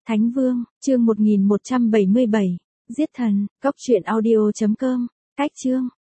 Thánh Vương, chương 1177, Giết Thần, Cốc truyện audio.com, Cách chương.